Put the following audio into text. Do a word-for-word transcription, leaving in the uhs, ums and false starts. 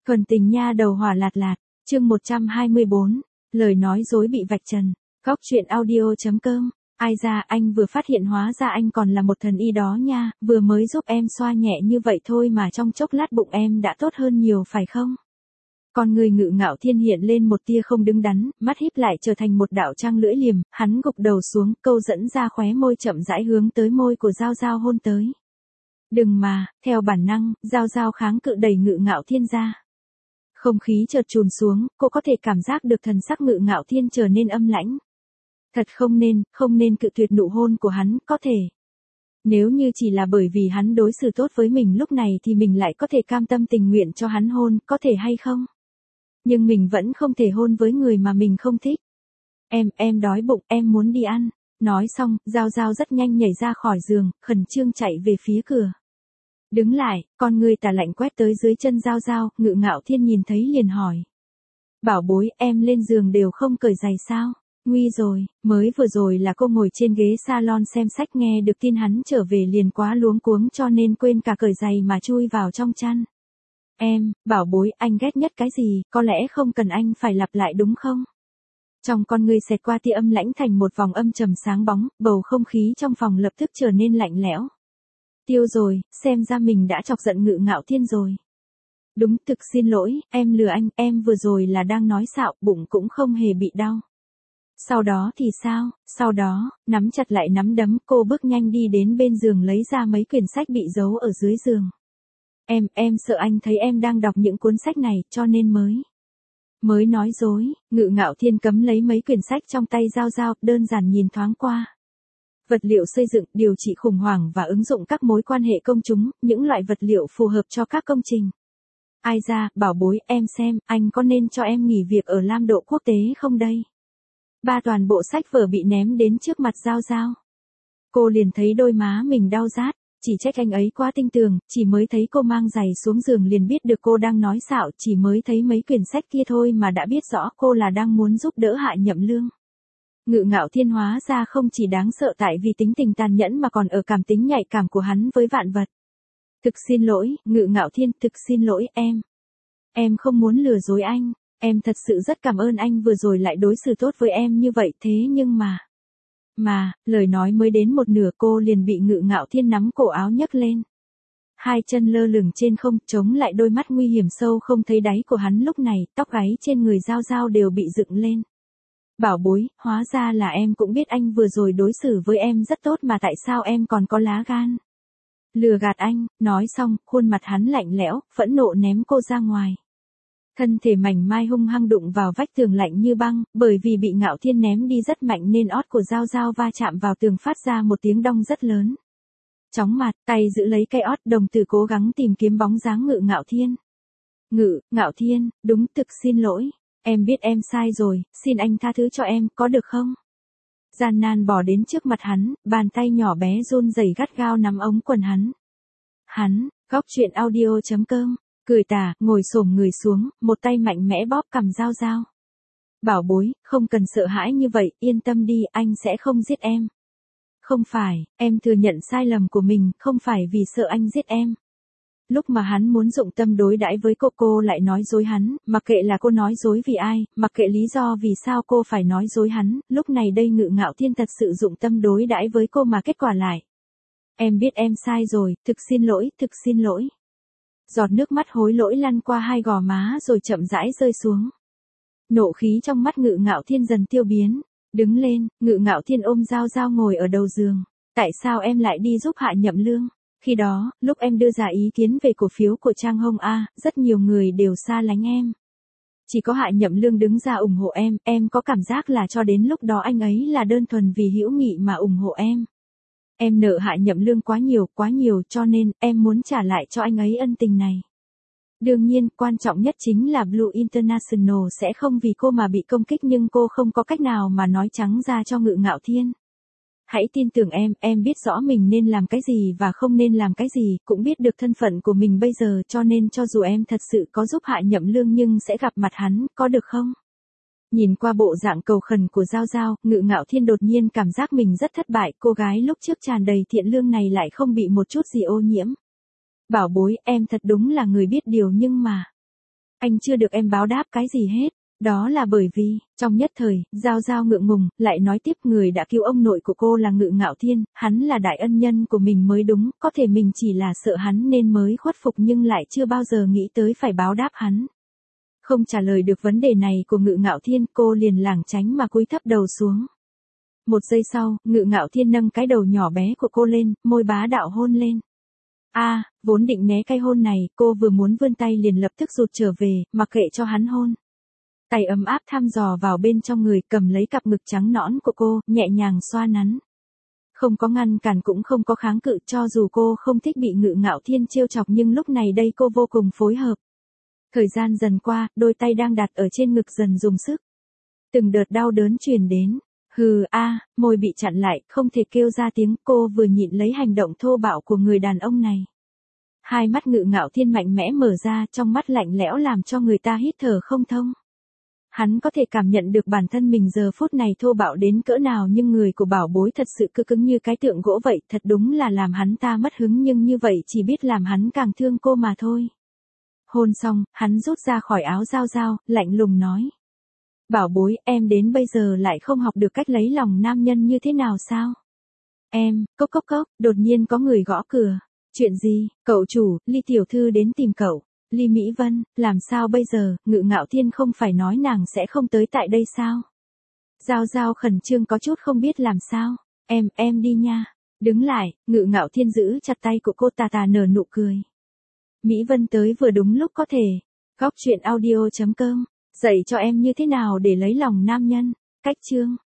Thuần tình nha đầu hỏa lạt lạt, chương một trăm hai mươi bốn, lời nói dối bị vạch trần, góc truyện audio chấm com, ai ra anh vừa phát hiện hóa ra anh còn là một thần y đó nha, vừa mới giúp em xoa nhẹ như vậy thôi mà trong chốc lát bụng em đã tốt hơn nhiều phải không? Con người Ngự Ngạo Thiên hiện lên một tia không đứng đắn, mắt híp lại trở thành một đạo trăng lưỡi liềm, hắn gục đầu xuống, câu dẫn ra khóe môi chậm rãi hướng tới môi của Giao Giao hôn tới. Đừng mà, theo bản năng, Giao Giao kháng cự đẩy Ngự Ngạo Thiên ra. Không khí chợt trùn xuống, cô có thể cảm giác được thần sắc Ngự Ngạo Thiên trở nên âm lãnh. Thật không nên, không nên cự tuyệt nụ hôn của hắn, có thể. Nếu như chỉ là bởi vì hắn đối xử tốt với mình lúc này thì mình lại có thể cam tâm tình nguyện cho hắn hôn, có thể hay không? Nhưng mình vẫn không thể hôn với người mà mình không thích. Em, em đói bụng, em muốn đi ăn. Nói xong, Giao Giao rất nhanh nhảy ra khỏi giường, khẩn trương chạy về phía cửa. Đứng lại, con người tà lạnh quét tới dưới chân Giao Giao, Ngự Ngạo Thiên nhìn thấy liền hỏi. Bảo bối, em lên giường đều không cởi giày sao? Nguy rồi, mới vừa rồi là cô ngồi trên ghế salon xem sách nghe được tin hắn trở về liền quá luống cuống cho nên quên cả cởi giày mà chui vào trong chăn. Em, bảo bối, anh ghét nhất cái gì, có lẽ không cần anh phải lặp lại đúng không? Trong con người xẹt qua tia âm lãnh thành một vòng âm trầm sáng bóng, bầu không khí trong phòng lập tức trở nên lạnh lẽo. Tiêu rồi, xem ra mình đã chọc giận Ngự Ngạo Thiên rồi. Đúng, thực xin lỗi, em lừa anh, em vừa rồi là đang nói xạo, bụng cũng không hề bị đau. Sau đó thì sao, sau đó, nắm chặt lại nắm đấm, cô bước nhanh đi đến bên giường lấy ra mấy quyển sách bị giấu ở dưới giường. Em, em sợ anh thấy em đang đọc những cuốn sách này, cho nên mới. Mới nói dối, Ngự Ngạo Thiên cấm lấy mấy quyển sách trong tay Giao Giao, đơn giản nhìn thoáng qua. Vật liệu xây dựng, điều trị khủng hoảng và ứng dụng các mối quan hệ công chúng, những loại vật liệu phù hợp cho các công trình. Ai ra, bảo bối, em xem, anh có nên cho em nghỉ việc ở Lam Độ Quốc tế không đây? Ba toàn bộ sách vở bị ném đến trước mặt Giao Giao. Cô liền thấy đôi má mình đau rát, chỉ trách anh ấy quá tinh tường, chỉ mới thấy cô mang giày xuống giường liền biết được cô đang nói xạo, chỉ mới thấy mấy quyển sách kia thôi mà đã biết rõ cô là đang muốn giúp đỡ Hạ Nhậm Lương. Ngự Ngạo Thiên hóa ra không chỉ đáng sợ tại vì tính tình tàn nhẫn mà còn ở cảm tính nhạy cảm của hắn với vạn vật. Thực xin lỗi, Ngự Ngạo Thiên, thực xin lỗi em. Em không muốn lừa dối anh, em thật sự rất cảm ơn anh vừa rồi lại đối xử tốt với em như vậy thế nhưng mà... Mà, lời nói mới đến một nửa cô liền bị Ngự Ngạo Thiên nắm cổ áo nhấc lên. Hai chân lơ lửng trên không, chống lại đôi mắt nguy hiểm sâu không thấy đáy của hắn lúc này, tóc gáy trên người Giao Giao đều bị dựng lên. Bảo bối, hóa ra là em cũng biết anh vừa rồi đối xử với em rất tốt mà tại sao em còn có lá gan. Lừa gạt anh, nói xong, khuôn mặt hắn lạnh lẽo, phẫn nộ ném cô ra ngoài. Thân thể mảnh mai hung hăng đụng vào vách tường lạnh như băng, bởi vì bị Ngạo Thiên ném đi rất mạnh nên ót của Giao Giao va chạm vào tường phát ra một tiếng đong rất lớn. Chóng mặt, tay giữ lấy cây ót, đồng tử cố gắng tìm kiếm bóng dáng Ngự Ngạo Thiên. Ngự, Ngạo Thiên, đúng, thực xin lỗi. Em biết em sai rồi, xin anh tha thứ cho em, có được không? Gian nan bỏ đến trước mặt hắn, bàn tay nhỏ bé run rẩy gắt gao nắm ống quần hắn. Hắn, góc truyện audio chấm com, cười tà, ngồi xổm người xuống, một tay mạnh mẽ bóp cằm Giao Giao. Bảo bối, không cần sợ hãi như vậy, yên tâm đi, anh sẽ không giết em. Không phải, em thừa nhận sai lầm của mình, không phải vì sợ anh giết em. Lúc mà hắn muốn dụng tâm đối đãi với cô cô lại nói dối hắn, mặc kệ là cô nói dối vì ai, mặc kệ lý do vì sao cô phải nói dối hắn, lúc này đây Ngự Ngạo Thiên thật sự dụng tâm đối đãi với cô mà kết quả lại. Em biết em sai rồi, thực xin lỗi, thực xin lỗi. Giọt nước mắt hối lỗi lăn qua hai gò má rồi chậm rãi rơi xuống. Nộ khí trong mắt Ngự Ngạo Thiên dần tiêu biến, đứng lên, Ngự Ngạo Thiên ôm Giao Giao ngồi ở đầu giường. Tại sao em lại đi giúp Hạ Nhậm Lương? Khi đó, lúc em đưa ra ý kiến về cổ phiếu của Trang Hồng A, rất nhiều người đều xa lánh em. Chỉ có Hạ Nhậm Lương đứng ra ủng hộ em, em có cảm giác là cho đến lúc đó anh ấy là đơn thuần vì hữu nghị mà ủng hộ em. Em nợ Hạ Nhậm Lương quá nhiều, quá nhiều cho nên em muốn trả lại cho anh ấy ân tình này. Đương nhiên, quan trọng nhất chính là Blue International sẽ không vì cô mà bị công kích nhưng cô không có cách nào mà nói trắng ra cho Ngự Ngạo Thiên. Hãy tin tưởng em, em biết rõ mình nên làm cái gì và không nên làm cái gì, cũng biết được thân phận của mình bây giờ cho nên cho dù em thật sự có giúp Hạ Nhậm Lương nhưng sẽ gặp mặt hắn, có được không? Nhìn qua bộ dạng cầu khẩn của Giao Giao, Ngự Ngạo Thiên đột nhiên cảm giác mình rất thất bại, cô gái lúc trước tràn đầy thiện lương này lại không bị một chút gì ô nhiễm. Bảo bối, em thật đúng là người biết điều nhưng mà... Anh chưa được em báo đáp cái gì hết. Đó là bởi vì, trong nhất thời, Giao Giao ngượng ngùng, lại nói tiếp người đã cứu ông nội của cô là Ngự Ngạo Thiên, hắn là đại ân nhân của mình mới đúng, có thể mình chỉ là sợ hắn nên mới khuất phục nhưng lại chưa bao giờ nghĩ tới phải báo đáp hắn. Không trả lời được vấn đề này của Ngự Ngạo Thiên, cô liền lảng tránh mà cúi thấp đầu xuống. Một giây sau, Ngự Ngạo Thiên nâng cái đầu nhỏ bé của cô lên, môi bá đạo hôn lên. A, à, vốn định né cái hôn này, cô vừa muốn vươn tay liền lập tức rụt trở về, mặc kệ cho hắn hôn. Tay ấm áp thăm dò vào bên trong người, cầm lấy cặp ngực trắng nõn của cô, nhẹ nhàng xoa nắn. Không có ngăn cản cũng không có kháng cự, cho dù cô không thích bị Ngự Ngạo Thiên trêu chọc nhưng lúc này đây cô vô cùng phối hợp. Thời gian dần qua, đôi tay đang đặt ở trên ngực dần dùng sức. Từng đợt đau đớn truyền đến. Hừ a, à, môi bị chặn lại, không thể kêu ra tiếng, cô vừa nhịn lấy hành động thô bạo của người đàn ông này. Hai mắt Ngự Ngạo Thiên mạnh mẽ mở ra, trong mắt lạnh lẽo làm cho người ta hít thở không thông. Hắn có thể cảm nhận được bản thân mình giờ phút này thô bạo đến cỡ nào nhưng người của bảo bối thật sự cứ cứng như cái tượng gỗ vậy, thật đúng là làm hắn ta mất hứng nhưng như vậy chỉ biết làm hắn càng thương cô mà thôi. Hôn xong, hắn rút ra khỏi áo Giao Giao, lạnh lùng nói. Bảo bối, em đến bây giờ lại không học được cách lấy lòng nam nhân như thế nào sao? Em, cốc cốc cốc, đột nhiên có người gõ cửa. Chuyện gì, cậu chủ, Ly tiểu thư đến tìm cậu. Ly Mỹ Vân, làm sao bây giờ, Ngự Ngạo Thiên không phải nói nàng sẽ không tới tại đây sao? Giao Giao khẩn trương có chút không biết làm sao. Em, em đi nha. Đứng lại, Ngự Ngạo Thiên giữ chặt tay của cô, tà tà nở nụ cười. Mỹ Vân tới vừa đúng lúc có thể. Góc truyện audio chấm com, dạy cho em như thế nào để lấy lòng nam nhân. Cách chương.